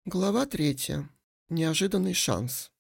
Глава 3. Неожиданный шанс.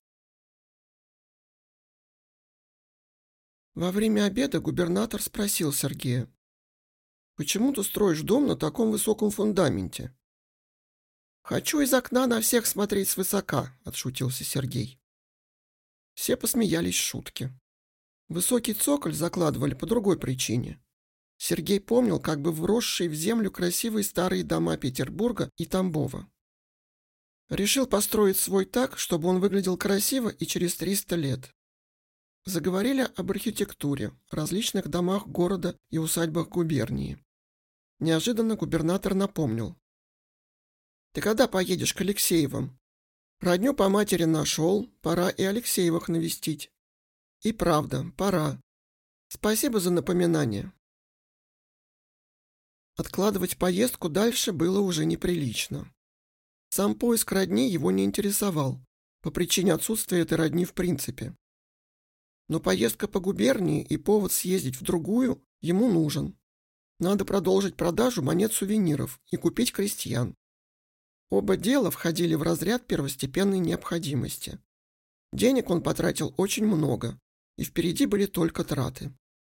Во время обеда губернатор спросил Сергея: «Почему ты строишь дом на таком высоком фундаменте?» «Хочу из окна на всех смотреть свысока», — отшутился Сергей. Все посмеялись шутки. Высокий цоколь закладывали по другой причине. Сергей помнил как бы вросшие в землю красивые старые дома Петербурга и Тамбова. Решил построить свой так, чтобы он выглядел красиво и через 300 лет. Заговорили об архитектуре, различных домах города и усадьбах губернии. Неожиданно губернатор напомнил: «Ты когда поедешь к Алексеевым? Родню по матери нашел, пора и Алексеевых навестить». И правда, пора. Спасибо за напоминание. Откладывать поездку дальше было уже неприлично. Сам поиск родни его не интересовал, по причине отсутствия этой родни в принципе. Но поездка по губернии и повод съездить в другую ему нужен. Надо продолжить продажу монет-сувениров и купить крестьян. Оба дела входили в разряд первостепенной необходимости. Денег он потратил очень много, и впереди были только траты.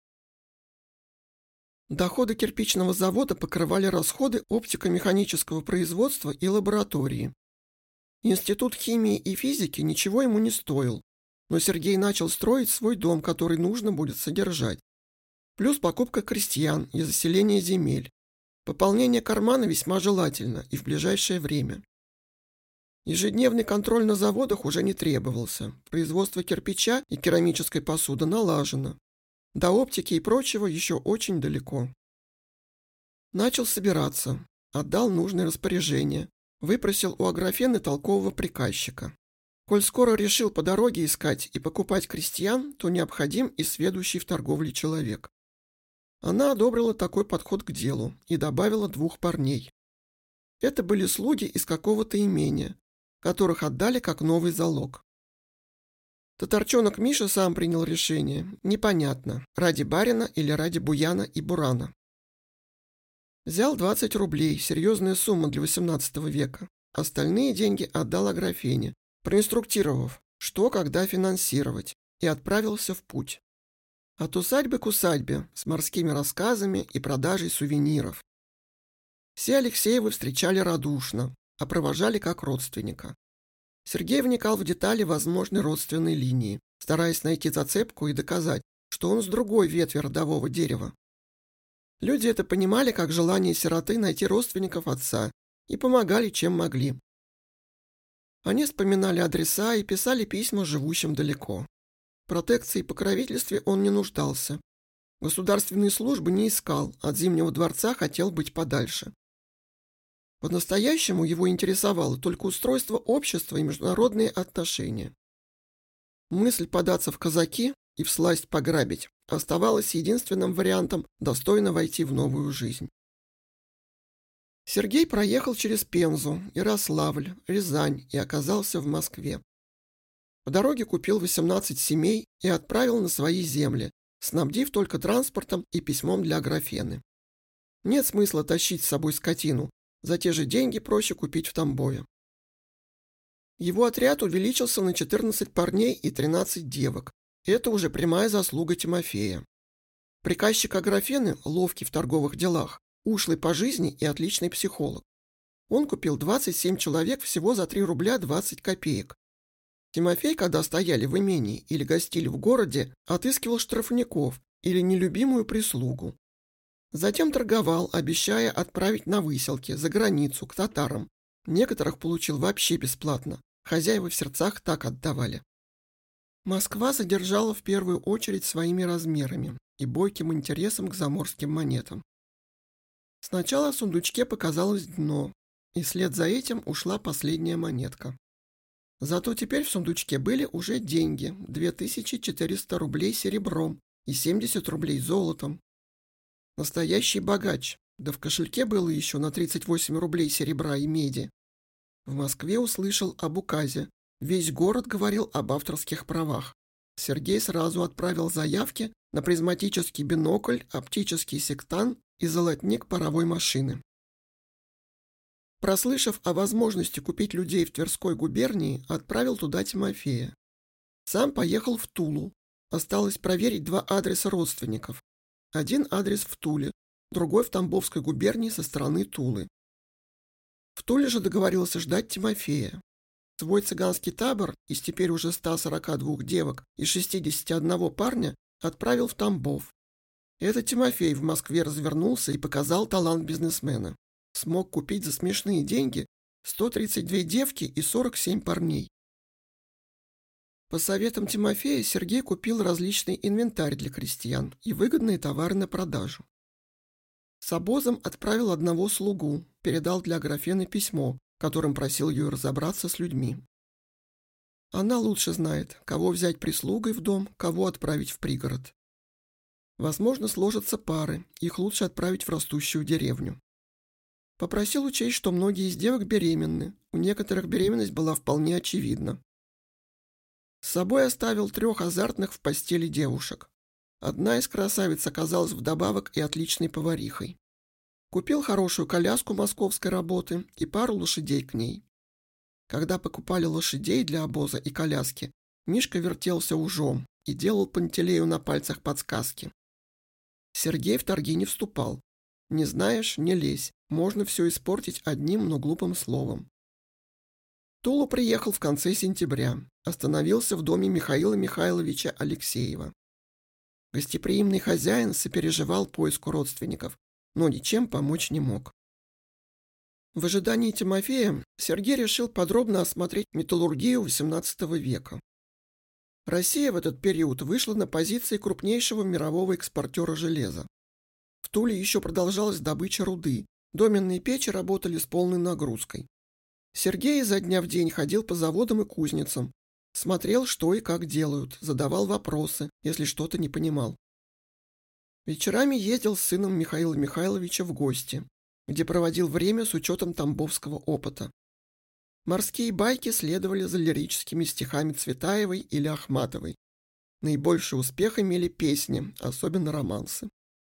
Доходы кирпичного завода покрывали расходы оптико-механического производства и лаборатории. Институт химии и физики ничего ему не стоил, но Сергей начал строить свой дом, который нужно будет содержать. Плюс покупка крестьян и заселение земель. Пополнение кармана весьма желательно и в ближайшее время. Ежедневный контроль на заводах уже не требовался. Производство кирпича и керамической посуды налажено. До оптики и прочего еще очень далеко. Начал собираться, отдал нужные распоряжения, выпросил у Аграфены толкового приказчика. Коль скоро решил по дороге искать и покупать крестьян, то необходим и сведущий в торговле человек. Она одобрила такой подход к делу и добавила 2 парней. Это были слуги из какого-то имения, которых отдали как новый залог. Татарчонок Миша сам принял решение. Непонятно, ради барина или ради буяна и бурана. Взял 20 рублей, серьезная сумма для 18 века. Остальные деньги отдал Аграфене, проинструктировав, что когда финансировать, и отправился в путь. От усадьбы к усадьбе, с морскими рассказами и продажей сувениров. Все Алексеевы встречали радушно, а провожали как родственника. Сергей вникал в детали возможной родственной линии, стараясь найти зацепку и доказать, что он с другой ветви родового дерева. Люди это понимали как желание сироты найти родственников отца и помогали, чем могли. Они вспоминали адреса и писали письма живущим далеко. В протекции и покровительстве он не нуждался. Государственные службы не искал, от Зимнего дворца хотел быть подальше. По-настоящему его интересовало только устройство общества и международные отношения. Мысль податься в казаки и всласть пограбить оставалась единственным вариантом достойно войти в новую жизнь. Сергей проехал через Пензу, Ярославль, Рязань и оказался в Москве. По дороге купил 18 семей и отправил на свои земли, снабдив только транспортом и письмом для Аграфены. Нет смысла тащить с собой скотину. За те же деньги проще купить в Тамбове. Его отряд увеличился на 14 парней и 13 девок. Это уже прямая заслуга Тимофея. Приказчик Аграфены, ловкий в торговых делах, ушлый по жизни и отличный психолог. Он купил 27 человек всего за 3 рубля 20 копеек. Тимофей, когда стояли в имении или гостили в городе, отыскивал штрафников или нелюбимую прислугу. Затем торговал, обещая отправить на выселки, за границу, к татарам. Некоторых получил вообще бесплатно. Хозяева в сердцах так отдавали. Москва задержала в первую очередь своими размерами и бойким интересом к заморским монетам. Сначала в сундучке показалось дно, и вслед за этим ушла последняя монетка. Зато теперь в сундучке были уже деньги, 2400 рублей серебром и 70 рублей золотом. Настоящий богач, да в кошельке было еще на 38 рублей серебра и меди. В Москве услышал об указе. Весь город говорил об авторских правах. Сергей сразу отправил заявки на призматический бинокль, оптический сектан и золотник паровой машины. Прослышав о возможности купить людей в Тверской губернии, отправил туда Тимофея. Сам поехал в Тулу. Осталось проверить 2 адреса родственников. Один адрес в Туле, другой в Тамбовской губернии со стороны Тулы. В Туле же договорился ждать Тимофея. Свой цыганский табор из теперь уже 142 девок и 61 парня отправил в Тамбов. Этот Тимофей в Москве развернулся и показал талант бизнесмена. Смог купить за смешные деньги 132 девки и 47 парней. По советам Тимофея Сергей купил различный инвентарь для крестьян и выгодные товары на продажу. С обозом отправил одного слугу, передал для Аграфены письмо, которым просил ее разобраться с людьми. Она лучше знает, кого взять прислугой в дом, кого отправить в пригород. Возможно, сложатся пары, их лучше отправить в растущую деревню. Попросил учесть, что многие из девок беременны, у некоторых беременность была вполне очевидна. С собой оставил 3 азартных в постели девушек. Одна из красавиц оказалась вдобавок и отличной поварихой. Купил хорошую коляску московской работы и пару лошадей к ней. Когда покупали лошадей для обоза и коляски, Мишка вертелся ужом и делал Пантелею на пальцах подсказки. Сергей в торги не вступал. Не знаешь — не лезь, можно все испортить одним, но глупым словом. В Тулу приехал в конце сентября, остановился в доме Михаила Михайловича Алексеева. Гостеприимный хозяин сопереживал поиску родственников, но ничем помочь не мог. В ожидании Тимофея Сергей решил подробно осмотреть металлургию XVIII века. Россия в этот период вышла на позиции крупнейшего мирового экспортера железа. В Туле еще продолжалась добыча руды, доменные печи работали с полной нагрузкой. Сергей изо дня в день ходил по заводам и кузницам, смотрел, что и как делают, задавал вопросы, если что-то не понимал. Вечерами ездил с сыном Михаила Михайловича в гости, где проводил время с учетом тамбовского опыта. Морские байки следовали за лирическими стихами Цветаевой или Ахматовой. Наибольший успех имели песни, особенно романсы.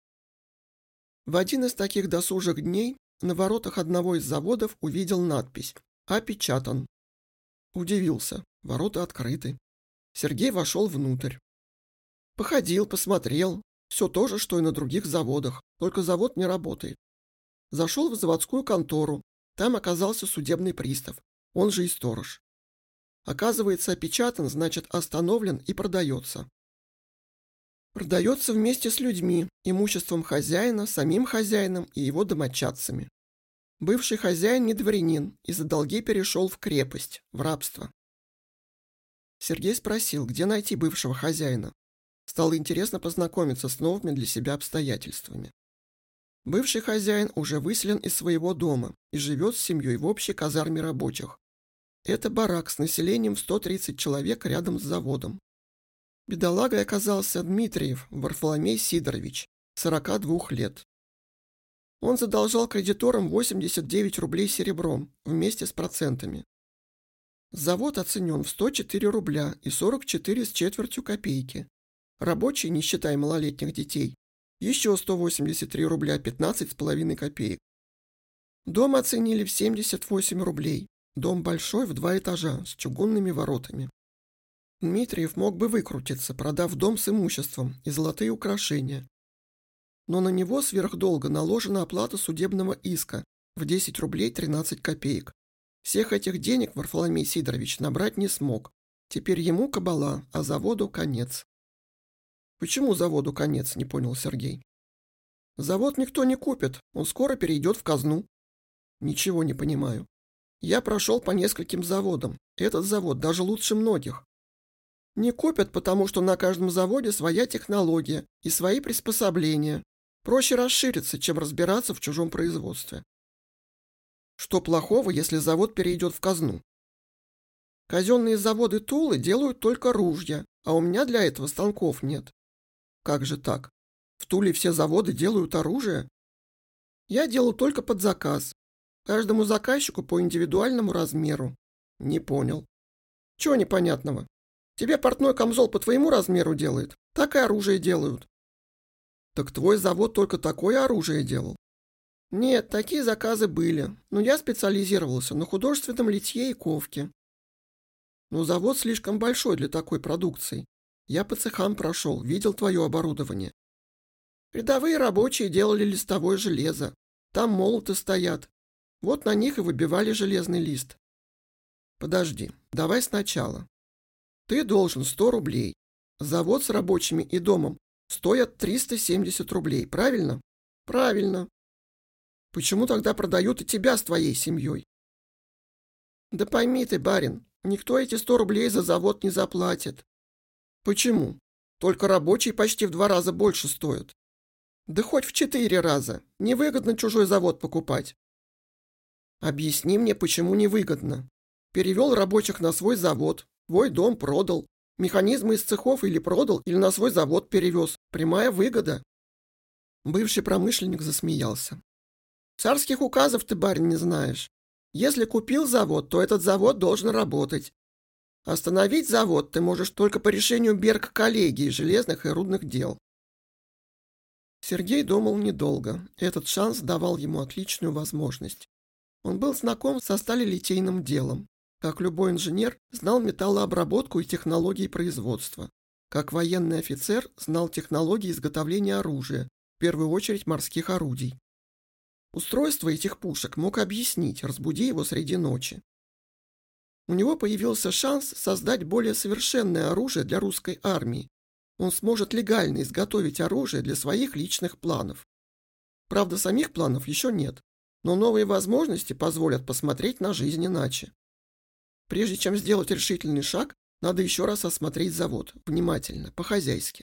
В один из таких досужих дней на воротах одного из заводов увидел надпись «Опечатан». Удивился, ворота открыты. Сергей вошел внутрь. Походил, посмотрел, все то же, что и на других заводах, только завод не работает. Зашел в заводскую контору, там оказался судебный пристав, он же и сторож. Оказывается, опечатан, значит остановлен и продается. Продается вместе с людьми, имуществом хозяина, самим хозяином и его домочадцами. Бывший хозяин не дворянин и за долги перешел в крепость, в рабство. Сергей спросил, где найти бывшего хозяина. Стало интересно познакомиться с новыми для себя обстоятельствами. Бывший хозяин уже выселен из своего дома и живет с семьей в общей казарме рабочих. Это барак с населением в 130 человек рядом с заводом. Бедолагой оказался Дмитриев Варфоломей Сидорович, 42 лет. Он задолжал кредиторам 89 рублей серебром вместе с процентами. Завод оценен в 104 рубля и 44 с четвертью копейки. Рабочие, не считая малолетних детей, еще 183 рубля 15,5 копеек. Дом оценили в 78 рублей. Дом большой, в 2 этажа, с чугунными воротами. Дмитриев мог бы выкрутиться, продав дом с имуществом и золотые украшения. Но на него сверхдолго наложена оплата судебного иска в 10 рублей 13 копеек. Всех этих денег Варфоломей Сидорович набрать не смог. Теперь ему кабала, а заводу конец. Почему заводу конец, не понял Сергей. Завод никто не купит, он скоро перейдет в казну. Ничего не понимаю. Я прошел по нескольким заводам. Этот завод даже лучше многих. Не купят, потому что на каждом заводе своя технология и свои приспособления. Проще расшириться, чем разбираться в чужом производстве. Что плохого, если завод перейдет в казну? Казенные заводы Тулы делают только ружья, а у меня для этого станков нет. Как же так? В Туле все заводы делают оружие? Я делаю только под заказ. Каждому заказчику по индивидуальному размеру. Не понял. Чего непонятного? Тебе портной камзол по твоему размеру делает, так и оружие делают. Так твой завод только такое оружие делал? Нет, такие заказы были, но я специализировался на художественном литье и ковке. Но завод слишком большой для такой продукции. Я по цехам прошел, видел твое оборудование. Рядовые рабочие делали листовое железо. Там молоты стоят. Вот на них и выбивали железный лист. Подожди, давай сначала. Ты должен 100 рублей. Завод с рабочими и домом стоят 370 рублей, правильно? Правильно. Почему тогда продают и тебя с твоей семьей? Да пойми ты, барин, никто эти 100 рублей за завод не заплатит. Почему? Только рабочие почти в 2 раза больше стоят. Да хоть в 4 раза. Невыгодно чужой завод покупать. Объясни мне, почему невыгодно. Перевел рабочих на свой завод, твой дом продал. Механизмы из цехов или продал, или на свой завод перевез. Прямая выгода. Бывший промышленник засмеялся. Царских указов ты, барин, не знаешь. Если купил завод, то этот завод должен работать. Остановить завод ты можешь только по решению Берг-коллегии железных и рудных дел. Сергей думал недолго. Этот шанс давал ему отличную возможность. Он был знаком со сталелитейным делом. Как любой инженер, знал металлообработку и технологии производства. Как военный офицер, знал технологии изготовления оружия, в первую очередь морских орудий. Устройство этих пушек мог объяснить, разбуди его среди ночи. У него появился шанс создать более совершенное оружие для русской армии. Он сможет легально изготовить оружие для своих личных планов. Правда, самих планов еще нет, но новые возможности позволят посмотреть на жизнь иначе. Прежде чем сделать решительный шаг, надо еще раз осмотреть завод, внимательно, по-хозяйски.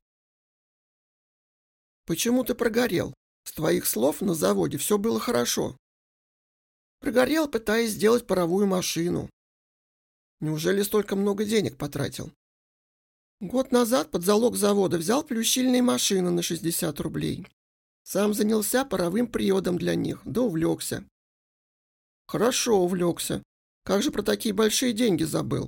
Почему ты прогорел? С твоих слов на заводе все было хорошо. Прогорел, пытаясь сделать паровую машину. Неужели столько много денег потратил? Год назад под залог завода взял плющильные машины на 60 рублей. Сам занялся паровым приводом для них, да увлекся. Хорошо увлекся. Как же про такие большие деньги забыл?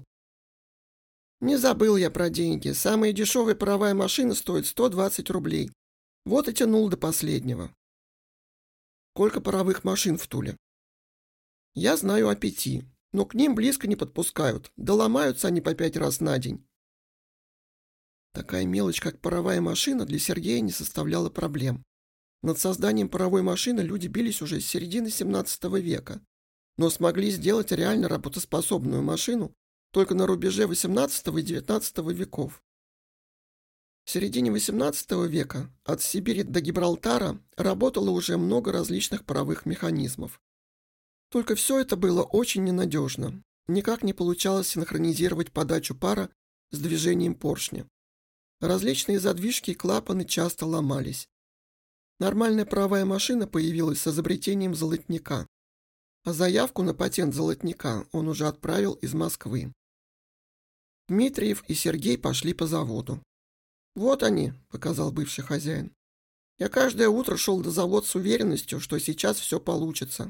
Не забыл я про деньги. Самая дешевая паровая машина стоит 120 рублей. Вот и тянул до последнего. Сколько паровых машин в Туле? Я знаю о 5, но к ним близко не подпускают, да ломаются они по 5 раз на день. Такая мелочь, как паровая машина, для Сергея не составляла проблем. Над созданием паровой машины люди бились уже с середины 17 века, но смогли сделать реально работоспособную машину только на рубеже 18 и 19 веков. В середине 18 века от Сибири до Гибралтара работало уже много различных паровых механизмов. Только все это было очень ненадежно. Никак не получалось синхронизировать подачу пара с движением поршня. Различные задвижки и клапаны часто ломались. Нормальная паровая машина появилась с изобретением золотника. А заявку на патент золотника он уже отправил из Москвы. Дмитриев и Сергей пошли по заводу. «Вот они», — показал бывший хозяин. «Я каждое утро шел до завода с уверенностью, что сейчас все получится».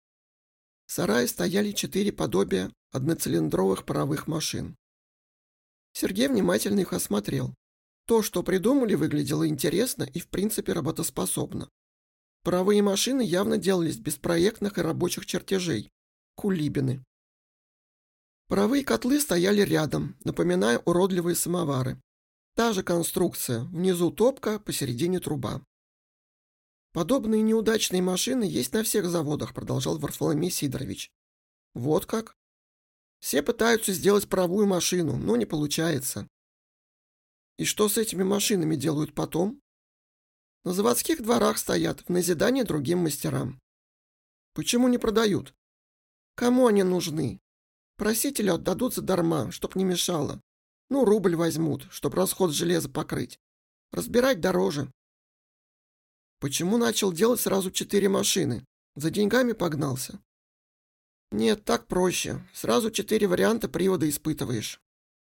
В сарае стояли 4 подобия одноцилиндровых паровых машин. Сергей внимательно их осмотрел. То, что придумали, выглядело интересно и в принципе работоспособно. Паровые машины явно делались без проектных и рабочих чертежей. Кулибины. Паровые котлы стояли рядом, напоминая уродливые самовары. Та же конструкция, внизу топка, посередине труба. «Подобные неудачные машины есть на всех заводах», продолжал Варфоломей Сидорович. «Вот как? Все пытаются сделать паровую машину, но не получается». «И что с этими машинами делают потом?» «На заводских дворах стоят, в назидание другим мастерам». «Почему не продают?» «Кому они нужны? Просителю отдадут задарма, чтоб не мешало. Ну, рубль возьмут, чтоб расход железа покрыть. Разбирать дороже». «Почему начал делать сразу 4 машины? За деньгами погнался?» «Нет, так проще. Сразу 4 варианта привода испытываешь».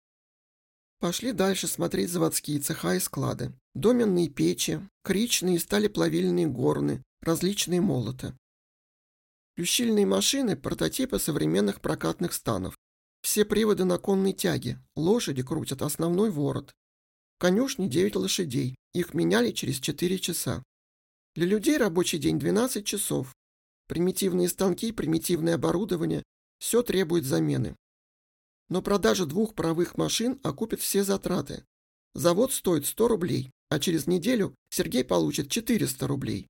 Пошли дальше смотреть заводские цеха и склады. Доменные печи, кричные и сталеплавильные горны, различные молоты. Плющильные машины – прототипы современных прокатных станов. Все приводы на конной тяге, лошади крутят основной ворот. В конюшне 9 лошадей, их меняли через 4 часа. Для людей рабочий день 12 часов, Примитивные станки, примитивное оборудование – все требует замены. Но продажа 2 паровых машин окупит все затраты. Завод стоит 100 рублей, а через неделю Сергей получит 400 рублей.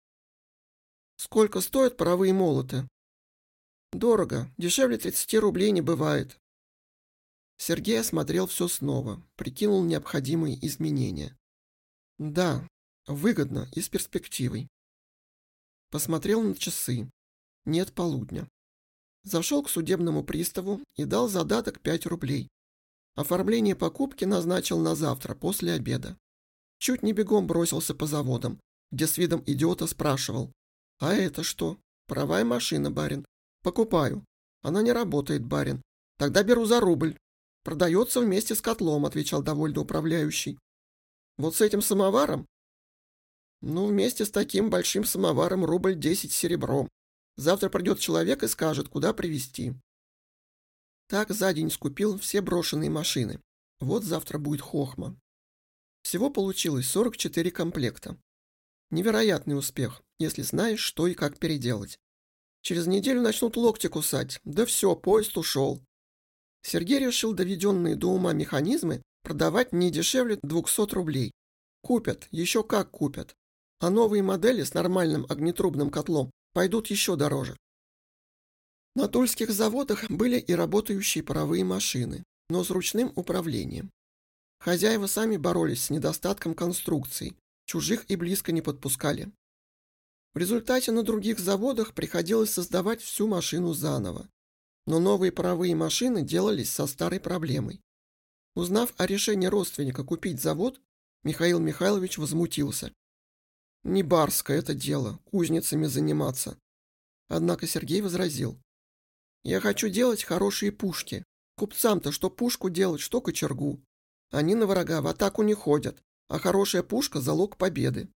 Сколько стоят паровые молоты? Дорого, дешевле 30 рублей не бывает. Сергей осмотрел все снова, прикинул необходимые изменения. Да, выгодно и с перспективой. Посмотрел на часы. Нет полудня. Зашел к судебному приставу и дал задаток 5 рублей. Оформление покупки назначил на завтра, после обеда. Чуть не бегом бросился по заводам, где с видом идиота спрашивал: «А это что?» «Паровая машина, барин». «Покупаю». «Она не работает, барин». «Тогда беру за рубль». «Продается вместе с котлом», — отвечал довольно управляющий. «Вот с этим самоваром?» «Ну, вместе с таким большим самоваром рубль 10 серебром. Завтра придет человек и скажет, куда привезти». Так за день скупил все брошенные машины. Вот завтра будет хохма. Всего получилось 44 комплекта. Невероятный успех, если знаешь, что и как переделать. Через неделю начнут локти кусать. Да все, поезд ушел. Сергей решил доведенные до ума механизмы продавать не дешевле 200 рублей. Купят, еще как купят. А новые модели с нормальным огнетрубным котлом пойдут еще дороже. На тульских заводах были и работающие паровые машины, но с ручным управлением. Хозяева сами боролись с недостатком конструкций, чужих и близко не подпускали. В результате на других заводах приходилось создавать всю машину заново. Но новые паровые машины делались со старой проблемой. Узнав о решении родственника купить завод, Михаил Михайлович возмутился. Не барское это дело, кузницами заниматься. Однако Сергей возразил. Я хочу делать хорошие пушки. Купцам-то что пушку делать, что кочергу. Они на врага в атаку не ходят, а хорошая пушка – залог победы.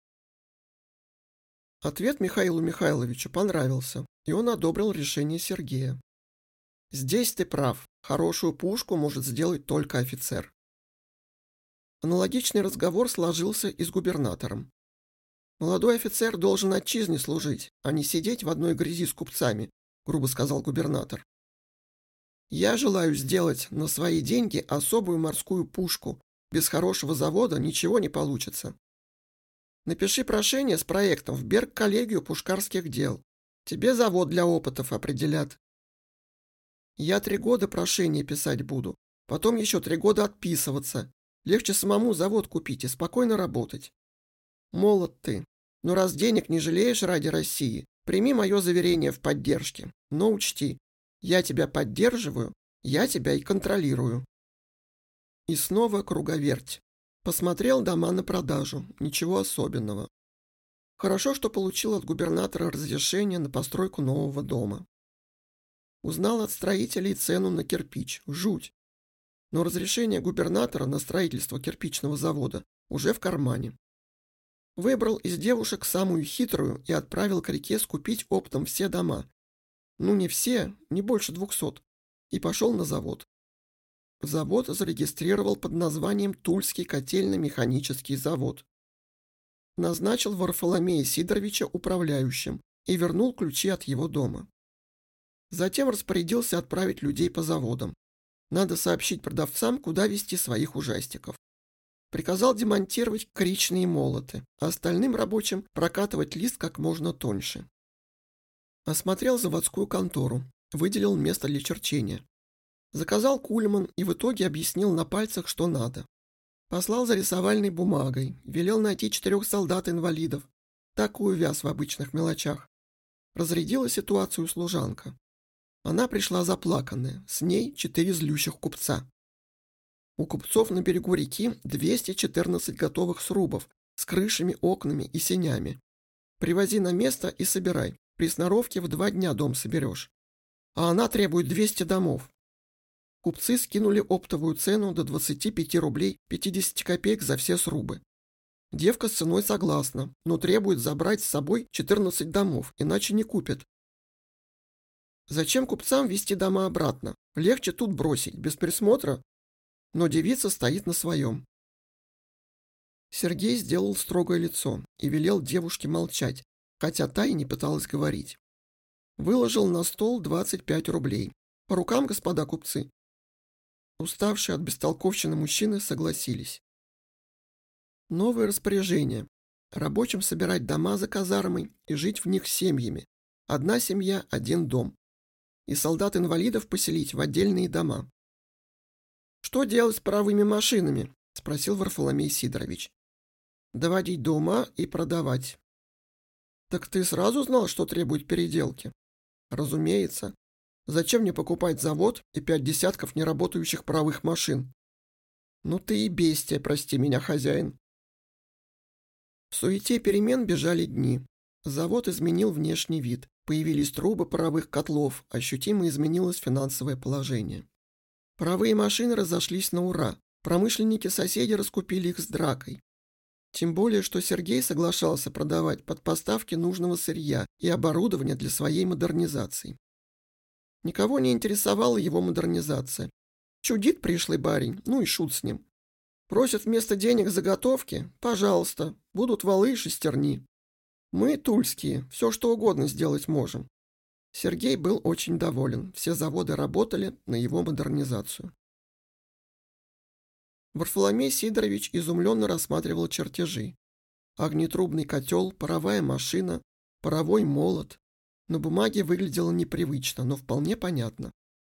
Ответ Михаилу Михайловичу понравился, и он одобрил решение Сергея. Здесь ты прав, хорошую пушку может сделать только офицер. Аналогичный разговор сложился и с губернатором. Молодой офицер должен отчизне служить, а не сидеть в одной грязи с купцами, грубо сказал губернатор. Я желаю сделать на свои деньги особую морскую пушку. Без хорошего завода ничего не получится. Напиши прошение с проектом в Берг-коллегию пушкарских дел. Тебе завод для опытов определят. Я 3 года прошение писать буду, потом еще 3 года отписываться. Легче самому завод купить и спокойно работать. Молод ты, но раз денег не жалеешь ради России, прими мое заверение в поддержке. Но учти, я тебя поддерживаю, я тебя и контролирую. И снова круговерть. Посмотрел дома на продажу, ничего особенного. Хорошо, что получил от губернатора разрешение на постройку нового дома. Узнал от строителей цену на кирпич, жуть. Но разрешение губернатора на строительство кирпичного завода уже в кармане. Выбрал из девушек самую хитрую и отправил к реке скупить оптом все дома. Ну не все, не больше 200. И пошел на завод. Завод зарегистрировал под названием Тульский котельно-механический завод. Назначил Варфоломея Сидоровича управляющим и вернул ключи от его дома. Затем распорядился отправить людей по заводам. Надо сообщить продавцам, куда везти своих ужастиков. Приказал демонтировать кричные молоты, а остальным рабочим прокатывать лист как можно тоньше. Осмотрел заводскую контору, выделил место для черчения. Заказал кульман и в итоге объяснил на пальцах, что надо. Послал за рисовальной бумагой, велел найти 4 солдат-инвалидов. Так увяз в обычных мелочах. Разрядила ситуацию служанка. Она пришла заплаканная, с ней 4 злющих купца. У купцов на берегу реки 214 готовых срубов с крышами, окнами и сенями. Привози на место и собирай. При сноровке в 2 дня дом соберешь. А она требует 200 домов. Купцы скинули оптовую цену до 25 рублей 50 копеек за все срубы. Девка с ценой согласна, но требует забрать с собой 14 домов, иначе не купят. Зачем купцам везти дома обратно? Легче тут бросить, без присмотра. Но девица стоит на своем. Сергей сделал строгое лицо и велел девушке молчать, хотя та и не пыталась говорить. Выложил на стол 25 рублей. По рукам, господа купцы. Уставшие от бестолковщины мужчины согласились. Новое распоряжение. Рабочим собирать дома за казармой и жить в них семьями. Одна семья, один дом. И солдат-инвалидов поселить в отдельные дома. «Что делать с паровыми машинами?» – спросил Варфоломей Сидорович. «Доводить до ума и продавать». «Так ты сразу знал, что требует переделки?» «Разумеется. Зачем мне покупать завод и 5 десятков неработающих паровых машин?» «Ну ты и бестия, прости меня, хозяин». В суете перемен бежали дни. Завод изменил внешний вид. Появились трубы паровых котлов, ощутимо изменилось финансовое положение. Паровые машины разошлись на ура. Промышленники-соседи раскупили их с дракой. Тем более, что Сергей соглашался продавать под поставки нужного сырья и оборудования для своей модернизации. Никого не интересовала его модернизация. Чудит пришлый барин, ну и шут с ним. Просят вместо денег заготовки? Пожалуйста, будут валы и шестерни. Мы, тульские, все что угодно сделать можем. Сергей был очень доволен. Все заводы работали на его модернизацию. Варфоломей Сидорович изумленно рассматривал чертежи. Огнетрубный котел, паровая машина, паровой молот. На бумаге выглядело непривычно, но вполне понятно.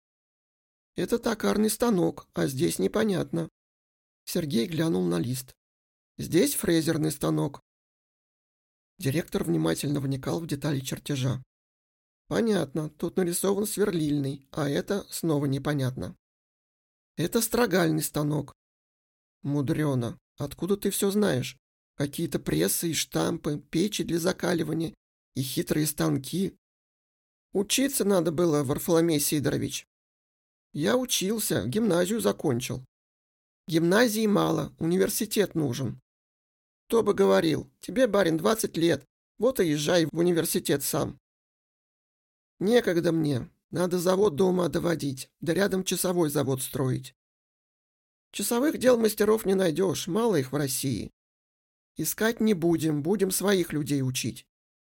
Это токарный станок, а здесь непонятно. Сергей глянул на лист. Здесь фрезерный станок. Директор внимательно вникал в детали чертежа. Понятно, тут нарисован сверлильный, а это снова непонятно. Это строгальный станок. Мудрено. Откуда ты все знаешь? Какие-то прессы и штампы, печи для закаливания и хитрые станки. Учиться надо было, Варфоломей Сидорович. Я учился, гимназию закончил. Гимназии мало, университет нужен. Кто бы говорил, тебе, барин, 20 лет, вот и езжай в университет сам. Некогда мне, надо завод до ума доводить, да рядом часовой завод строить. Часовых дел мастеров не найдешь, мало их в России. Искать не будем, будем своих людей учить.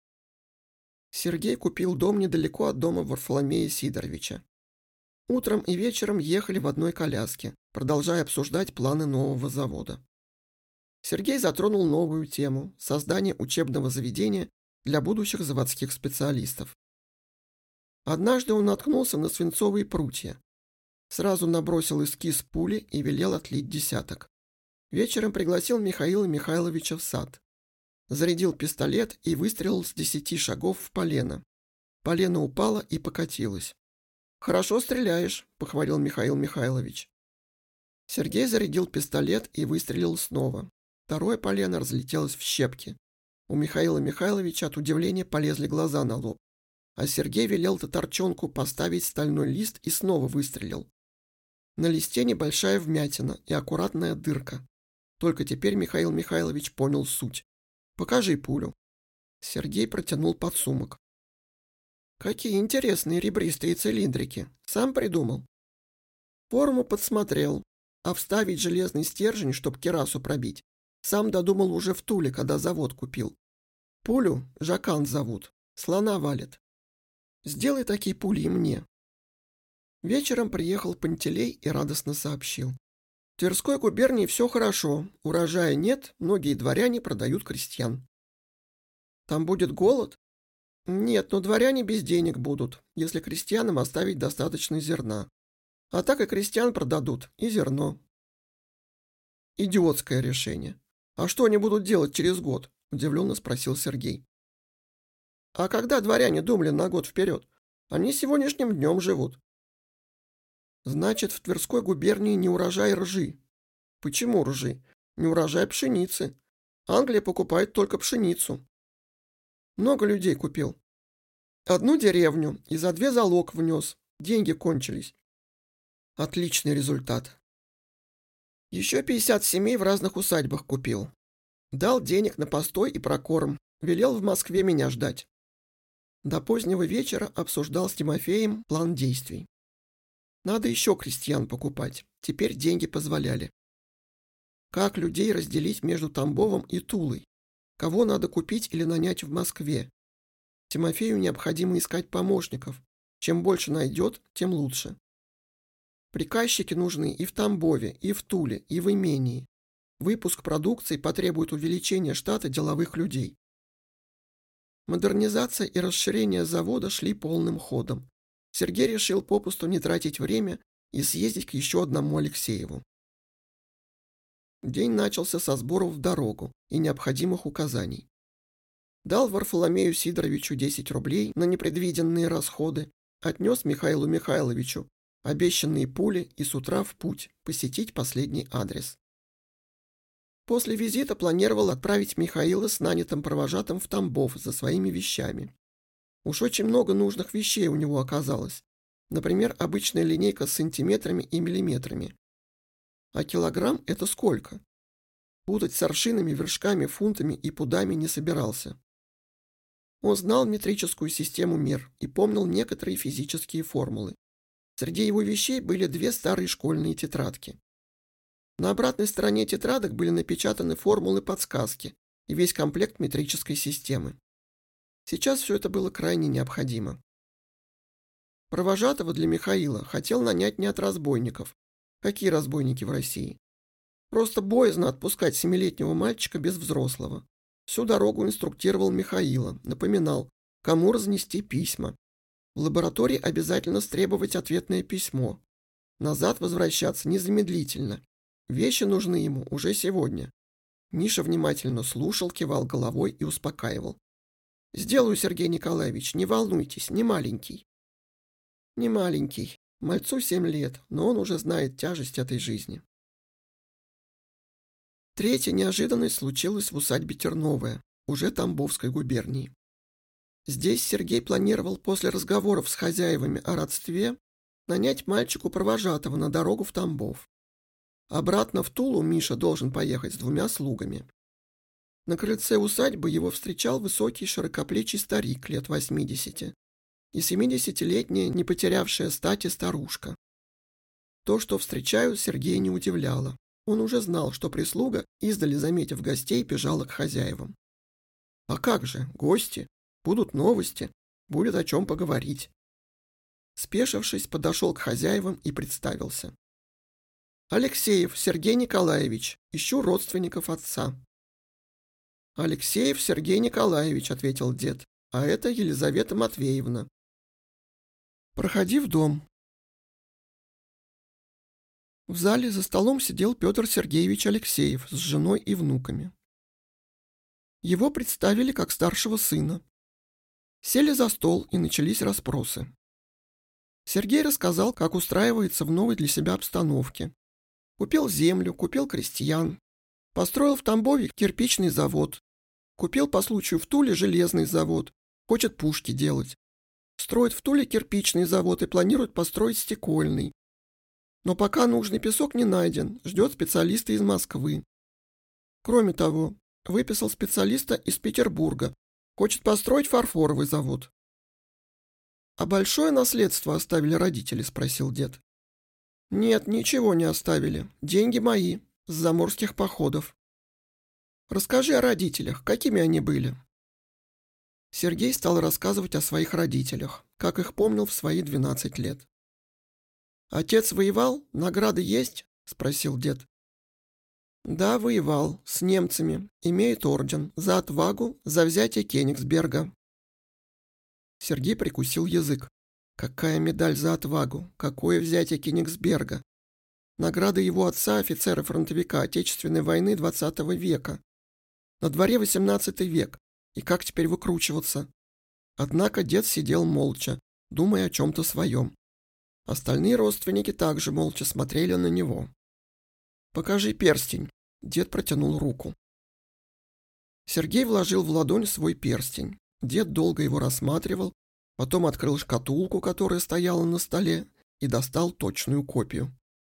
Сергей купил дом недалеко от дома Варфоломея Сидоровича. Утром и вечером ехали в одной коляске, продолжая обсуждать планы нового завода. Сергей затронул новую тему – создание учебного заведения для будущих заводских специалистов. Однажды он наткнулся на свинцовые прутья. Сразу набросил эскиз пули и велел отлить десяток. Вечером пригласил Михаила Михайловича в сад. Зарядил пистолет и выстрелил с 10 шагов в полено. Полено упало и покатилось. «Хорошо стреляешь», – похвалил Михаил Михайлович. Сергей зарядил пистолет и выстрелил снова. Второе полено разлетелось в щепки. У Михаила Михайловича от удивления полезли глаза на лоб. А Сергей велел татарчонку поставить стальной лист и снова выстрелил. На листе небольшая вмятина и аккуратная дырка. Только теперь Михаил Михайлович понял суть. «Покажи пулю». Сергей протянул подсумок. «Какие интересные ребристые цилиндрики. Сам придумал?» Форму подсмотрел, а вставить железный стержень, чтоб кирасу пробить, сам додумал уже в Туле, когда завод купил. Пулю Жакан зовут, слона валит. Сделай такие пули и мне. Вечером приехал Пантелей и радостно сообщил. В Тверской губернии все хорошо, урожая нет, многие дворяне продают крестьян. Там будет голод? Нет, но дворяне без денег будут, если крестьянам оставить достаточно зерна. А так и крестьян продадут, и зерно. Идиотское решение. А что они будут делать через год? Удивленно спросил Сергей. А когда дворяне думали на год вперед? Они сегодняшним днем живут. Значит, в Тверской губернии не урожай ржи. Почему ржи? Не урожай пшеницы. Англия покупает только пшеницу. Много людей купил. Одну деревню и за 2 залог внес. Деньги кончились. Отличный результат. Еще 50 семей в разных усадьбах купил. Дал денег на постой и прокорм. Велел в Москве меня ждать. До позднего вечера обсуждал с Тимофеем план действий. Надо еще крестьян покупать. Теперь деньги позволяли. Как людей разделить между Тамбовом и Тулой? Кого надо купить или нанять в Москве? Тимофею необходимо искать помощников. Чем больше найдет, тем лучше. Приказчики нужны и в Тамбове, и в Туле, и в имении. Выпуск продукции потребует увеличения штата деловых людей. Модернизация и расширение завода шли полным ходом. Сергей решил попусту не тратить время и съездить к еще одному Алексееву. День начался со сборов в дорогу и необходимых указаний. Дал Варфоломею Сидоровичу 10 рублей на непредвиденные расходы, отнес Михаилу Михайловичу обещанные пули и с утра в путь посетить последний адрес. После визита планировал отправить Михаила с нанятым провожатым в Тамбов за своими вещами. Уж очень много нужных вещей у него оказалось. Например, обычная линейка с сантиметрами и миллиметрами. А килограмм – это сколько? Путать с аршинами, вершками, фунтами и пудами не собирался. Он знал метрическую систему мер и помнил некоторые физические формулы. Среди его вещей были 2 старые школьные тетрадки. На обратной стороне тетрадок были напечатаны формулы-подсказки и весь комплект метрической системы. Сейчас все это было крайне необходимо. Провожатого для Михаила хотел нанять не от разбойников. Какие разбойники в России? Просто боязно отпускать 7-летнего мальчика без взрослого. Всю дорогу инструктировал Михаила, напоминал, кому разнести письма. В лаборатории обязательно требовать ответное письмо. Назад возвращаться незамедлительно. Вещи нужны ему уже сегодня. Миша внимательно слушал, кивал головой и успокаивал. «Сделаю, Сергей Николаевич, не волнуйтесь, не маленький». Не маленький. Мальцу 7 лет, но он уже знает тяжесть этой жизни. Третья неожиданность случилась в усадьбе Терновая, уже Тамбовской губернии. Здесь Сергей планировал после разговоров с хозяевами о родстве нанять мальчику провожатого на дорогу в Тамбов. Обратно в Тулу Миша должен поехать с 2 слугами. На крыльце усадьбы его встречал высокий широкоплечий старик лет 80 и 70-летняя, не потерявшая стати старушка. То, что встречают, Сергея не удивляло. Он уже знал, что прислуга, издали заметив гостей, бежала к хозяевам. А как же, гости, будут новости, будет о чем поговорить. Спешившись, подошел к хозяевам и представился. «Алексеев Сергей Николаевич, ищу родственников отца». «Алексеев Сергей Николаевич», — ответил дед, — «а это Елизавета Матвеевна». «Проходи в дом». В зале за столом сидел Петр Сергеевич Алексеев с женой и внуками. Его представили как старшего сына. Сели за стол и начались расспросы. Сергей рассказал, как устраивается в новой для себя обстановке. Купил землю, купил крестьян, построил в Тамбове кирпичный завод, купил по случаю в Туле железный завод, хочет пушки делать. Строит в Туле кирпичный завод и планирует построить стекольный. Но пока нужный песок не найден, ждет специалиста из Москвы. Кроме того, выписал специалиста из Петербурга, хочет построить фарфоровый завод. «А большое наследство оставили родители?» – спросил дед. «Нет, ничего не оставили. Деньги мои, с заморских походов». «Расскажи о родителях, какими они были?» Сергей стал рассказывать о своих родителях, как их помнил в свои 12 лет. «Отец воевал? Награды есть?» – спросил дед. «Да, воевал, с немцами, имеет орден, за отвагу, за взятие Кенигсберга». Сергей прикусил язык. Какая медаль за отвагу, какое взятие Кенигсберга. Награда его отца, офицера-фронтовика Отечественной войны 20 века. На дворе 18 век, и как теперь выкручиваться? Однако дед сидел молча, думая о чем-то своем. Остальные родственники также молча смотрели на него. «Покажи перстень», — дед протянул руку. Сергей вложил в ладонь свой перстень. Дед долго его рассматривал, потом открыл шкатулку, которая стояла на столе, и достал точную копию.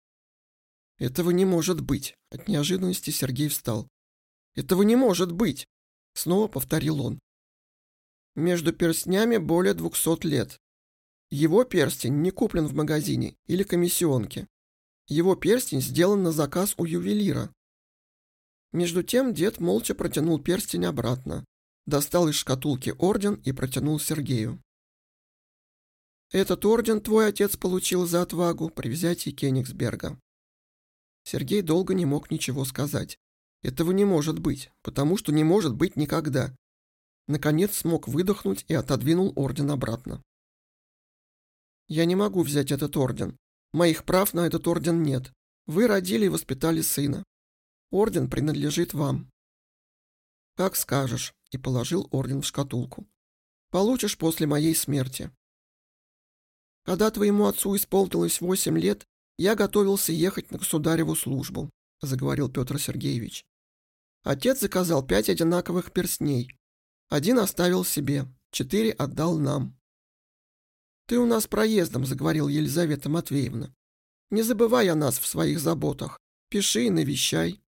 «Этого не может быть!» От неожиданности Сергей встал. «Этого не может быть!» Снова повторил он. «Между перстнями более 200 лет. Его перстень не куплен в магазине или комиссионке. Его перстень сделан на заказ у ювелира». Между тем дед молча протянул перстень обратно. достал из шкатулки орден и протянул Сергею. «Этот орден твой отец получил за отвагу при взятии Кёнигсберга». Сергей долго не мог ничего сказать. Этого не может быть, потому что не может быть никогда. Наконец смог выдохнуть и отодвинул орден обратно. «Я не могу взять этот орден. Моих прав на этот орден нет. Вы родили и воспитали сына. Орден принадлежит вам». «Как скажешь», и положил орден в шкатулку. «Получишь после моей смерти». «Когда твоему отцу исполнилось 8 лет, я готовился ехать на государеву службу», заговорил Петр Сергеевич. «Отец заказал 5 одинаковых перстней. 1 оставил себе, 4 отдал нам». «Ты у нас проездом», заговорила Елизавета Матвеевна. «Не забывай о нас в своих заботах. Пиши и навещай».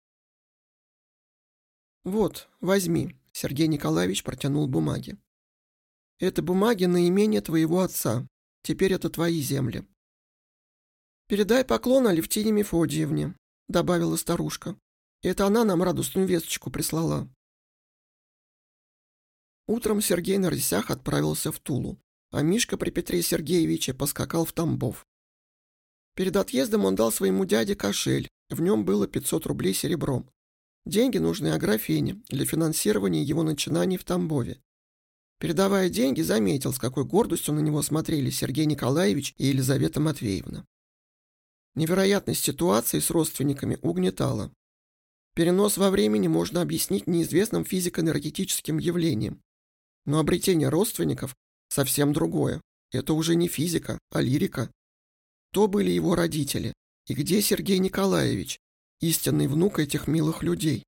«Вот, возьми», Сергей Николаевич протянул бумаги. «Это бумаги на имение твоего отца. Теперь это твои земли». «Передай поклон Алевтине Мефодиевне», добавила старушка. «Это она нам радостную весточку прислала». Утром Сергей на рысях отправился в Тулу, а Мишка при Петре Сергеевиче поскакал в Тамбов. Перед отъездом он дал своему дяде кошель, в нем было 500 рублей серебром. Деньги нужны Аграфене для финансирования его начинаний в Тамбове. Передавая деньги, заметил, с какой гордостью на него смотрели Сергей Николаевич и Елизавета Матвеевна. Невероятность ситуации с родственниками угнетала. Перенос во времени можно объяснить неизвестным физико-энергетическим явлением. Но обретение родственников совсем другое. Это уже не физика, а лирика. Кто были его родители? И где Сергей Николаевич, истинный внук этих милых людей?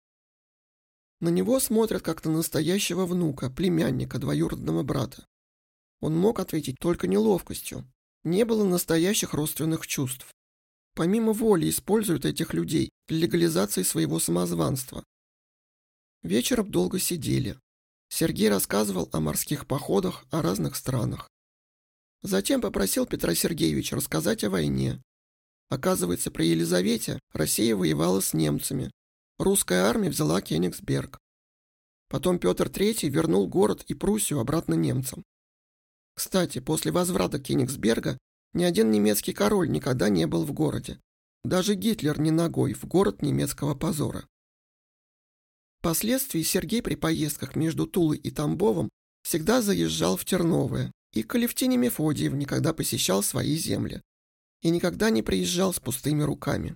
На него смотрят как на настоящего внука, племянника, двоюродного брата. Он мог ответить только неловкостью. Не было настоящих родственных чувств. Помимо воли используют этих людей для легализации своего самозванства. Вечером долго сидели. Сергей рассказывал о морских походах, о разных странах. Затем попросил Петра Сергеевича рассказать о войне. Оказывается, при Елизавете Россия воевала с немцами. Русская армия взяла Кёнигсберг. Потом Петр III вернул город и Пруссию обратно немцам. Кстати, после возврата Кёнигсберга ни один немецкий король никогда не был в городе. Даже Гитлер ни ногой в город немецкого позора. Впоследствии Сергей при поездках между Тулой и Тамбовом всегда заезжал в Терновое и к Алевтине Мефодиевне, когда посещал свои земли. И никогда не приезжал с пустыми руками.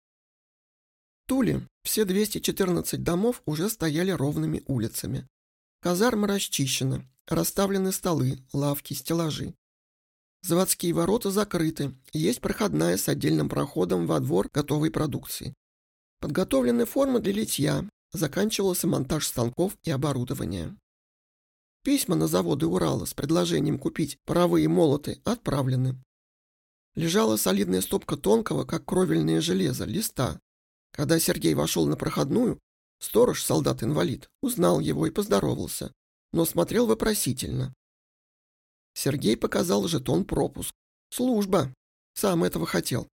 В Туле все 214 домов уже стояли ровными улицами. Казарма расчищена, расставлены столы, лавки, стеллажи. Заводские ворота закрыты, есть проходная с отдельным проходом во двор готовой продукции. Подготовлены формы для литья, заканчивался монтаж станков и оборудования. Письма на заводы Урала с предложением купить паровые молоты отправлены. Лежала солидная стопка тонкого, как кровельное железо, листа. Когда Сергей вошел на проходную, сторож, солдат-инвалид, узнал его и поздоровался, но смотрел вопросительно. Сергей показал жетон-пропуск. Служба. Сам этого хотел.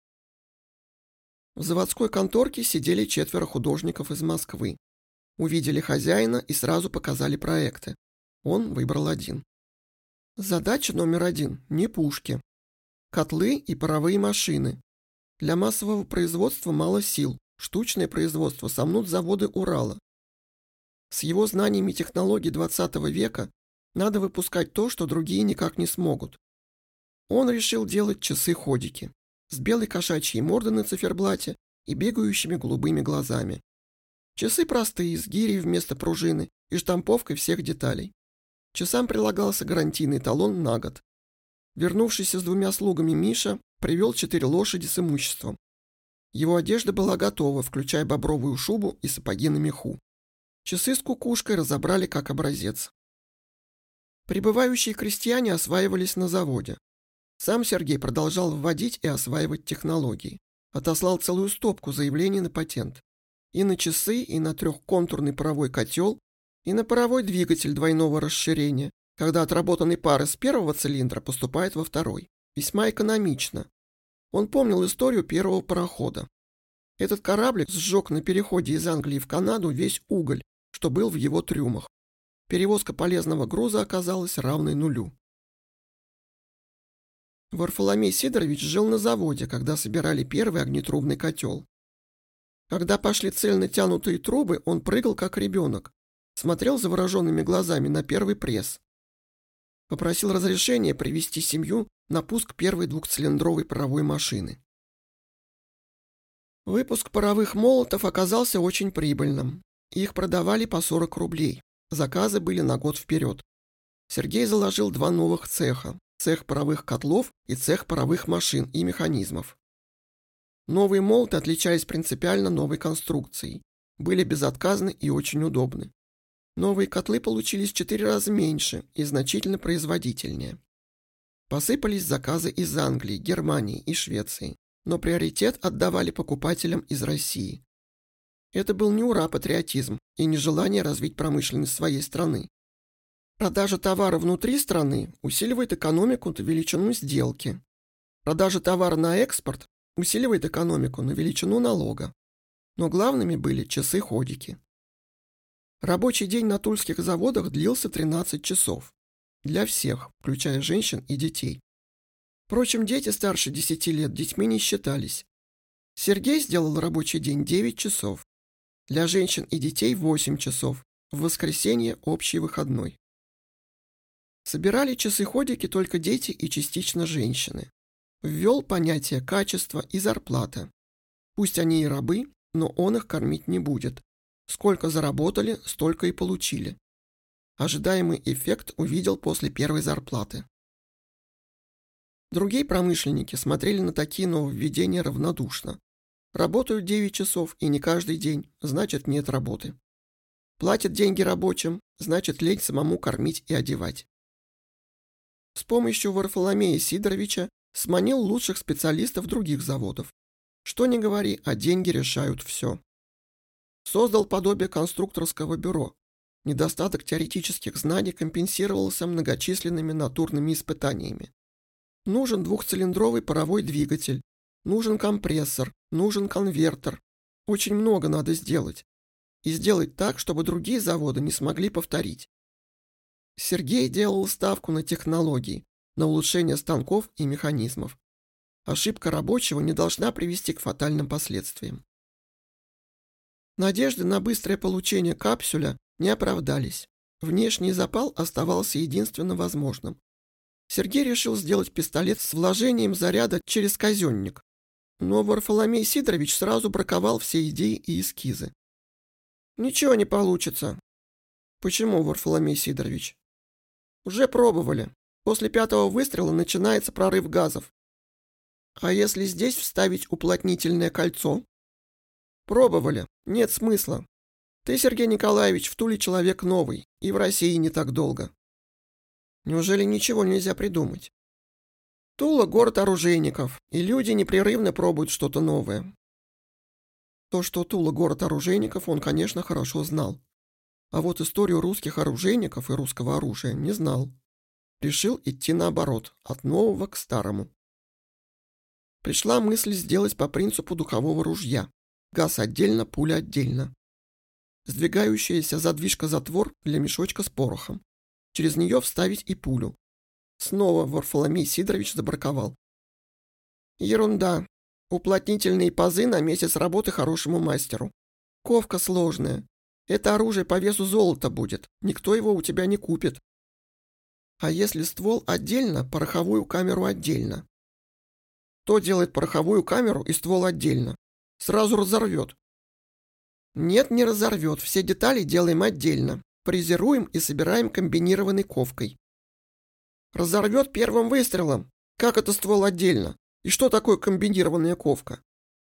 В заводской конторке сидели 4 художников из Москвы. Увидели хозяина и сразу показали проекты. Он выбрал один. Задача номер 1 – не пушки. Котлы и паровые машины. Для массового производства мало сил. Штучное производство сомнут заводы Урала. С его знаниями технологий 20 века надо выпускать то, что другие никак не смогут. Он решил делать часы-ходики с белой кошачьей мордой на циферблате и бегающими голубыми глазами. Часы простые, с гирей вместо пружины и штамповкой всех деталей. Часам прилагался гарантийный талон на год. Вернувшийся с 2 слугами Миша привел 4 лошади с имуществом. Его одежда была готова, включая бобровую шубу и сапоги на меху. Часы с кукушкой разобрали как образец. Прибывающие крестьяне осваивались на заводе. Сам Сергей продолжал вводить и осваивать технологии. Отослал целую стопку заявлений на патент. И на часы, и на 3-контурный паровой котел, и на паровой двигатель двойного расширения, когда отработанный пар из первого цилиндра поступает во второй. Весьма экономично. Он помнил историю первого парохода. Этот кораблик сжег на переходе из Англии в Канаду весь уголь, что был в его трюмах. Перевозка полезного груза оказалась равной нулю. Варфоломей Сидорович жил на заводе, когда собирали первый огнетрубный котел. Когда пошли цельно тянутые трубы, он прыгал как ребенок, смотрел завороженными глазами на первый пресс. Попросил разрешения привести семью на пуск первой двухцилиндровой паровой машины. Выпуск паровых молотов оказался очень прибыльным. Их продавали по 40 рублей. Заказы были на год вперед. Сергей заложил 2 новых цеха – цех паровых котлов и цех паровых машин и механизмов. Новые молоты отличались принципиально новой конструкцией, были безотказны и очень удобны. Новые котлы получились в 4 раза меньше и значительно производительнее. Посыпались заказы из Англии, Германии и Швеции, но приоритет отдавали покупателям из России. Это был не ура-патриотизм и не желание развить промышленность своей страны. Продажа товара внутри страны усиливает экономику на величину сделки. Продажа товара на экспорт усиливает экономику на величину налога. Но главными были часы-ходики. Рабочий день на тульских заводах длился 13 часов. Для всех, включая женщин и детей. Впрочем, дети старше 10 лет детьми не считались. Сергей сделал рабочий день 9 часов. Для женщин и детей 8 часов. В воскресенье общий выходной. Собирали часы-ходики только дети и частично женщины. Ввел понятие качества и зарплата. Пусть они и рабы, но он их кормить не будет. Сколько заработали, столько и получили. Ожидаемый эффект увидел после первой зарплаты. Другие промышленники смотрели на такие нововведения равнодушно. Работают 9 часов и не каждый день, значит нет работы. Платят деньги рабочим, значит лень самому кормить и одевать. С помощью Варфоломея Сидоровича сманил лучших специалистов других заводов. Что ни говори, а деньги решают все. Создал подобие конструкторского бюро. Недостаток теоретических знаний компенсировался многочисленными натурными испытаниями. Нужен двухцилиндровый паровой двигатель, нужен компрессор, нужен конвертер. Очень много надо сделать. И сделать так, чтобы другие заводы не смогли повторить. Сергей делал ставку на технологии, на улучшение станков и механизмов. Ошибка рабочего не должна привести к фатальным последствиям. Надежды на быстрое получение капсюля не оправдались. Внешний запал оставался единственно возможным. Сергей решил сделать пистолет с вложением заряда через казенник. Но Варфоломей Сидорович сразу браковал все идеи и эскизы. «Ничего не получится». «Почему, Варфоломей Сидорович?» «Уже пробовали. После 5-го выстрела начинается прорыв газов». «А если здесь вставить уплотнительное кольцо?» «Пробовали. Нет смысла. Ты, Сергей Николаевич, в Туле человек новый, и в России не так долго». «Неужели ничего нельзя придумать?» «Тула – город оружейников, и люди непрерывно пробуют что-то новое». То, что Тула – город оружейников, он, конечно, хорошо знал. А вот историю русских оружейников и русского оружия не знал. Решил идти наоборот, от нового к старому. Пришла мысль сделать по принципу духового ружья. Газ отдельно, пуля отдельно. Сдвигающаяся задвижка-затвор для мешочка с порохом. Через нее вставить и пулю. Снова Варфоломей Сидорович забраковал. Ерунда. Уплотнительные пазы на месяц работы хорошему мастеру. Ковка сложная. Это оружие по весу золота будет. Никто его у тебя не купит. А если ствол отдельно, пороховую камеру отдельно? Кто делает пороховую камеру и ствол отдельно? Сразу разорвет. Нет, не разорвет. Все детали делаем отдельно. Фрезеруем и собираем комбинированной ковкой. Разорвет первым выстрелом. Как это ствол отдельно? И что такое комбинированная ковка?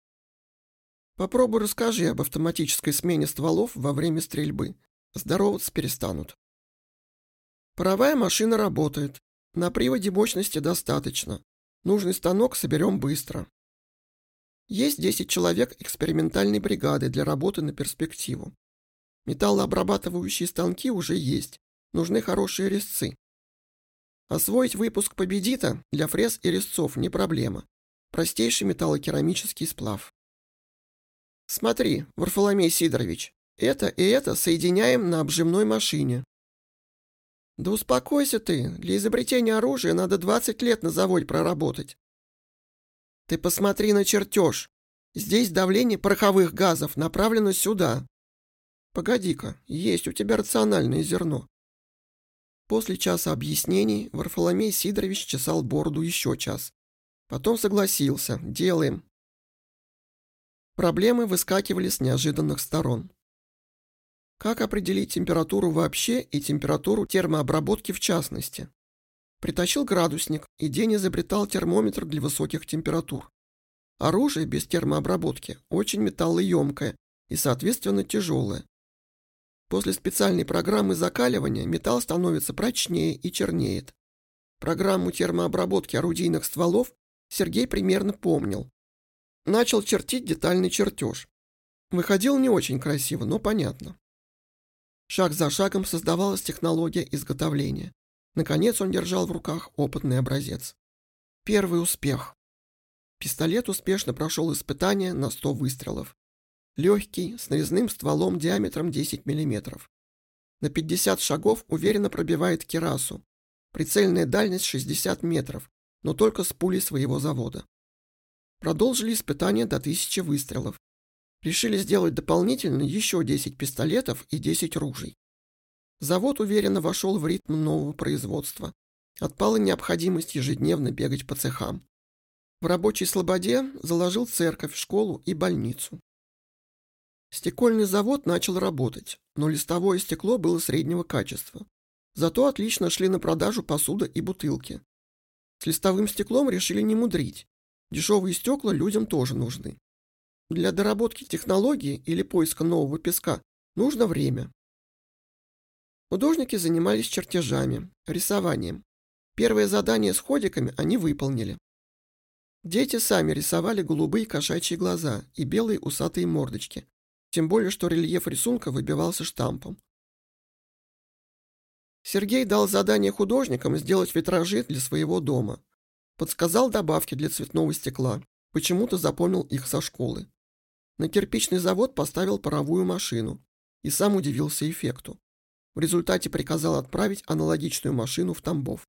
Попробуй расскажи об автоматической смене стволов во время стрельбы. Здороваться перестанут. Паровая машина работает. На приводе мощности достаточно. Нужный станок соберем быстро. Есть 10 человек экспериментальной бригады для работы на перспективу. Металлообрабатывающие станки уже есть. Нужны хорошие резцы. Освоить выпуск победита для фрез и резцов не проблема. Простейший металлокерамический сплав. Смотри, Варфоломей Сидорович, это и это соединяем на обжимной машине. Да успокойся ты, для изобретения оружия надо 20 лет на заводе проработать. Ты посмотри на чертеж. Здесь давление пороховых газов направлено сюда. Погоди-ка, есть у тебя рациональное зерно. После часа объяснений Варфоломей Сидорович чесал бороду еще час. Потом согласился, делаем. Проблемы выскакивали с неожиданных сторон. Как определить температуру вообще и температуру термообработки в частности? Притащил градусник, и день изобретал термометр для высоких температур. Оружие без термообработки очень металлоемкое и, соответственно, тяжелое. После специальной программы закаливания металл становится прочнее и чернеет. Программу термообработки орудийных стволов Сергей примерно помнил. Начал чертить детальный чертеж. Выходил не очень красиво, но понятно. Шаг за шагом создавалась технология изготовления. Наконец он держал в руках опытный образец. Первый успех. Пистолет успешно прошел испытание на 100 выстрелов. Легкий, с нарезным стволом диаметром 10 мм. На 50 шагов уверенно пробивает кирасу. Прицельная дальность 60 метров, но только с пулей своего завода. Продолжили испытания до 1000 выстрелов. Решили сделать дополнительно еще 10 пистолетов и 10 ружей. Завод уверенно вошел в ритм нового производства. Отпала необходимость ежедневно бегать по цехам. В рабочей слободе заложил церковь, школу и больницу. Стекольный завод начал работать, но листовое стекло было среднего качества. Зато отлично шли на продажу посуда и бутылки. С листовым стеклом решили не мудрить. Дешевые стекла людям тоже нужны. Для доработки технологии или поиска нового песка нужно время. Художники занимались чертежами, рисованием. Первое задание с ходиками они выполнили. Дети сами рисовали голубые кошачьи глаза и белые усатые мордочки, тем более что рельеф рисунка выбивался штампом. Сергей дал задание художникам сделать витражи для своего дома. Подсказал добавки для цветного стекла, почему-то запомнил их со школы. На кирпичный завод поставил паровую машину и сам удивился эффекту. В результате приказал отправить аналогичную машину в Тамбов.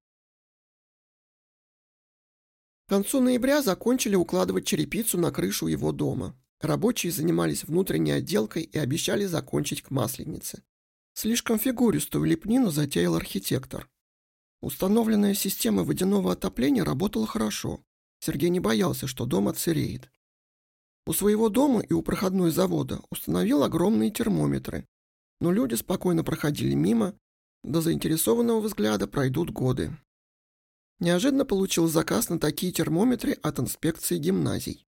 К концу ноября закончили укладывать черепицу на крышу его дома. Рабочие занимались внутренней отделкой и обещали закончить к Масленице. Слишком фигуристую лепнину затеял архитектор. Установленная система водяного отопления работала хорошо. Сергей не боялся, что дом отсыреет. У своего дома и у проходной завода установил огромные термометры, но люди спокойно проходили мимо, до заинтересованного взгляда пройдут годы. Неожиданно получил заказ на такие термометры от инспекции гимназий.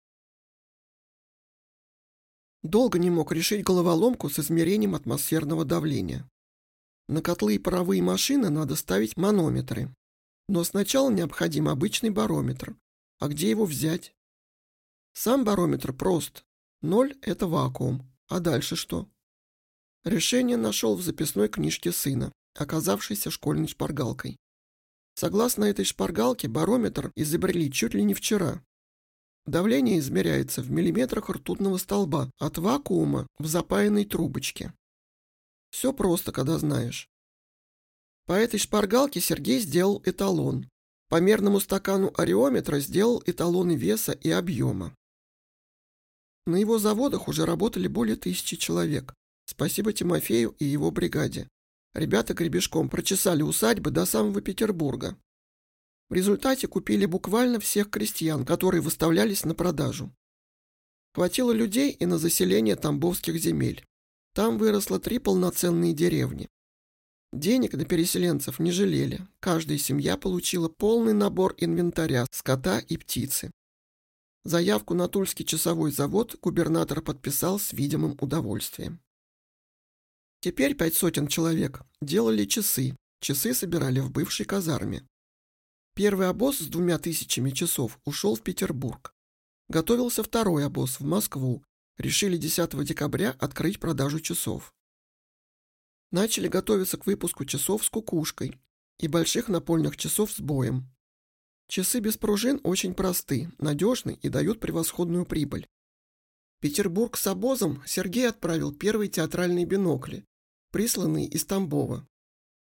Долго не мог решить головоломку с измерением атмосферного давления. На котлы и паровые машины надо ставить манометры. Но сначала необходим обычный барометр. А где его взять? Сам барометр прост. 0 – это вакуум. А дальше что? Решение нашел в записной книжке сына, оказавшейся школьной шпаргалкой. Согласно этой шпаргалке, барометр изобрели чуть ли не вчера. Давление измеряется в миллиметрах ртутного столба от вакуума в запаянной трубочке. Все просто, когда знаешь. По этой шпаргалке Сергей сделал эталон. По мерному стакану ареометра сделал эталоны веса и объема. На его заводах уже работали более 1000 человек. Спасибо Тимофею и его бригаде. Ребята гребешком прочесали усадьбы до самого Петербурга. В результате купили буквально всех крестьян, которые выставлялись на продажу. Хватило людей и на заселение тамбовских земель. Там выросло 3 полноценные деревни. Денег на переселенцев не жалели. Каждая семья получила полный набор инвентаря, скота и птицы. Заявку на Тульский часовой завод губернатор подписал с видимым удовольствием. Теперь 500 человек делали часы. Часы собирали в бывшей казарме. Первый обоз с 2000 часов ушел в Петербург. Готовился второй обоз в Москву. Решили 10 декабря открыть продажу часов. Начали готовиться к выпуску часов с кукушкой и больших напольных часов с боем. Часы без пружин очень просты, надежны и дают превосходную прибыль. В Петербург с обозом Сергей отправил первые театральные бинокли, присланные из Тамбова.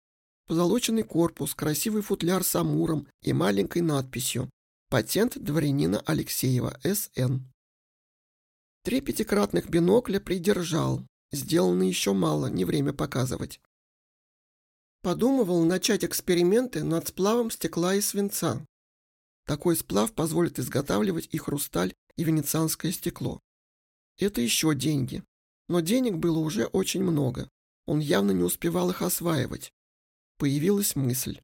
Позолоченный корпус, красивый футляр с амуром и маленькой надписью «Патент дворянина Алексеева, С.Н.». 3 пятикратных бинокля придержал. Сделано еще мало, не время показывать. Подумывал начать эксперименты над сплавом стекла и свинца. Такой сплав позволит изготавливать и хрусталь, и венецианское стекло. Это еще деньги. Но денег было уже очень много. Он явно не успевал их осваивать. Появилась мысль.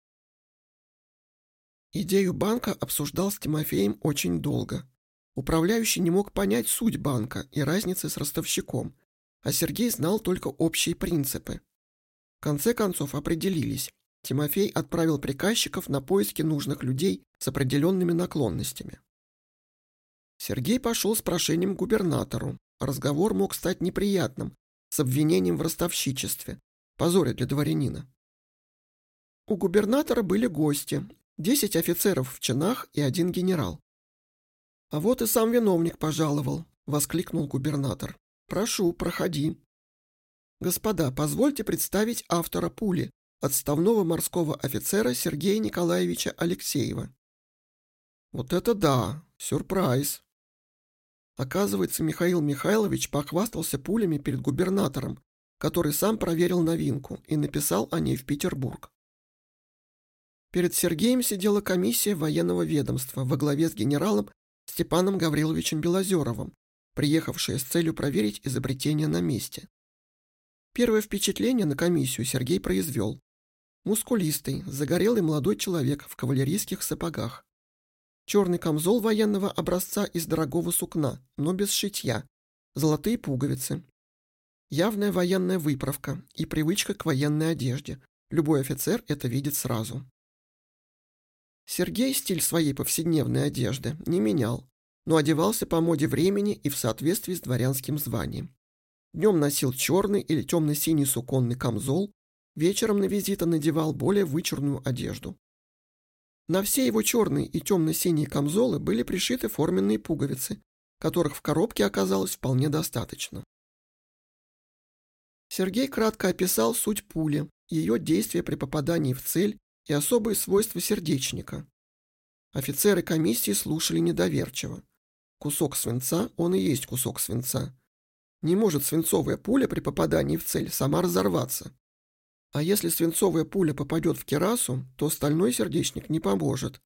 Идею банка обсуждал с Тимофеем очень долго. Управляющий не мог понять суть банка и разницы с ростовщиком, а Сергей знал только общие принципы. В конце концов определились. Тимофей отправил приказчиков на поиски нужных людей с определенными наклонностями. Сергей пошел с прошением к губернатору. Разговор мог стать неприятным, с обвинением в ростовщичестве, позоре для дворянина. У губернатора были гости, 10 офицеров в чинах и 1 генерал. «А вот и сам виновник пожаловал», — воскликнул губернатор. «Прошу, проходи». «Господа, позвольте представить автора пули, отставного морского офицера Сергея Николаевича Алексеева». «Вот это да! Сюрприз!» Оказывается, Михаил Михайлович похвастался пулями перед губернатором, который сам проверил новинку и написал о ней в Петербург. Перед Сергеем сидела комиссия военного ведомства во главе с генералом Степаном Гавриловичем Белозеровым, приехавшая с целью проверить изобретение на месте. Первое впечатление на комиссию Сергей произвел. Мускулистый, загорелый молодой человек в кавалерийских сапогах. Черный камзол военного образца из дорогого сукна, но без шитья, золотые пуговицы. Явная военная выправка и привычка к военной одежде. Любой офицер это видит сразу. Сергей стиль своей повседневной одежды не менял, но одевался по моде времени и в соответствии с дворянским званием. Днем носил черный или темно-синий суконный камзол, вечером на визиты надевал более вычурную одежду. На все его черные и темно-синие камзолы были пришиты форменные пуговицы, которых в коробке оказалось вполне достаточно. Сергей кратко описал суть пули, ее действия при попадании в цель и особые свойства сердечника. Офицеры комиссии слушали недоверчиво. Кусок свинца, он и есть кусок свинца. Не может свинцовая пуля при попадании в цель сама разорваться. А если свинцовая пуля попадет в кирасу, то стальной сердечник не поможет.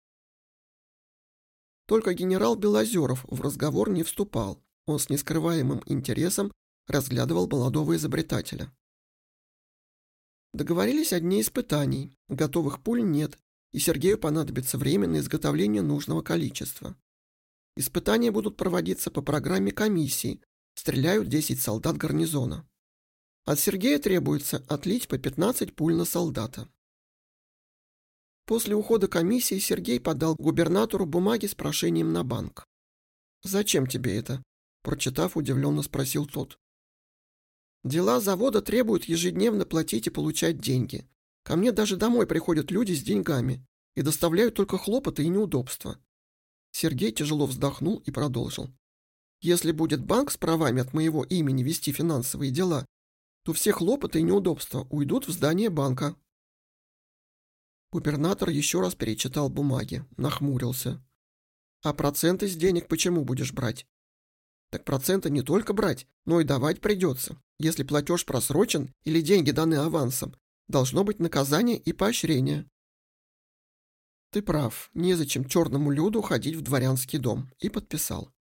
Только генерал Белозеров в разговор не вступал. Он с нескрываемым интересом разглядывал молодого изобретателя. Договорились о дне испытаний. Готовых пуль нет, и Сергею понадобится время на изготовление нужного количества. Испытания будут проводиться по программе комиссии. Стреляют 10 солдат гарнизона. От Сергея требуется отлить по 15 пуль на солдата. После ухода комиссии Сергей подал губернатору бумаги с прошением на банк. «Зачем тебе это?» – прочитав, удивленно спросил тот. «Дела завода требуют ежедневно платить и получать деньги. Ко мне даже домой приходят люди с деньгами и доставляют только хлопоты и неудобства». Сергей тяжело вздохнул и продолжил. «Если будет банк с правами от моего имени вести финансовые дела, то все хлопоты и неудобства уйдут в здание банка». Губернатор еще раз перечитал бумаги, нахмурился. «А проценты с денег почему будешь брать?» «Так проценты не только брать, но и давать придется. Если платеж просрочен или деньги даны авансом, должно быть наказание и поощрение». «Ты прав, незачем черному люду ходить в дворянский дом», и подписал.